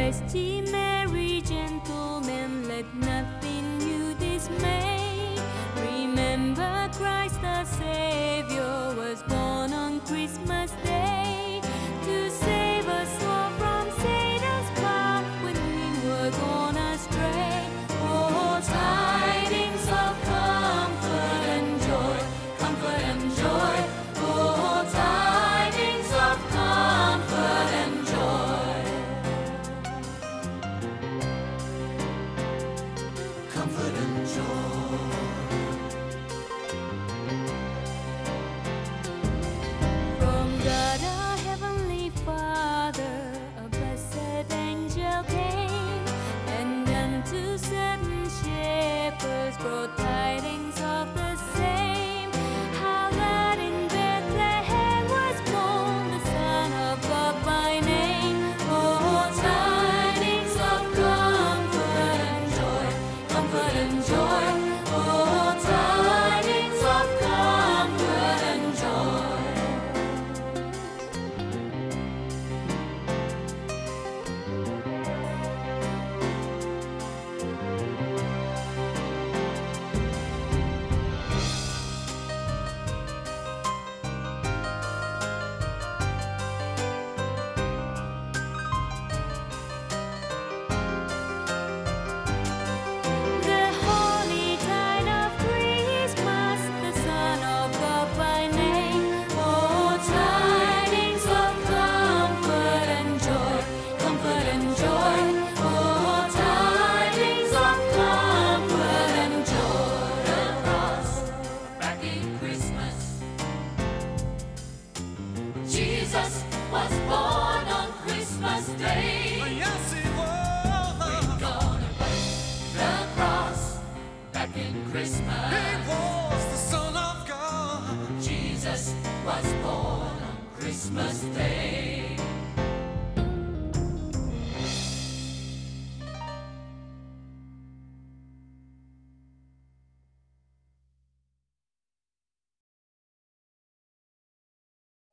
Rest ye merry gentlemen, let nothing you dismay. Remember Christ the Savior was born on Christmas Day to save us all from Satan's power when we were gone astray. Oh, tidings of comfort and joy, comfort and joy. Oh, tidings of comfort and joy. Comfort and joy. From God our Heavenly Father, a blessed angel came, and unto certain shepherds brought tidings of the same, how that in Bethlehem was born the Son of God by name. Oh, tidings of comfort and joy, comfort and joy. Oh, tidings of comfort and joy. The holy tide of Christmas, the Son of God by name. Oh, tidings of comfort and joy, comfort and joy. Oh, tidings of comfort and joy. The cross back in Christmas. Jesus was born on Christmas Day. Yes, it was. Gonna break the cross back in Christmas. He was the Son of God. Jesus was born on Christmas Day.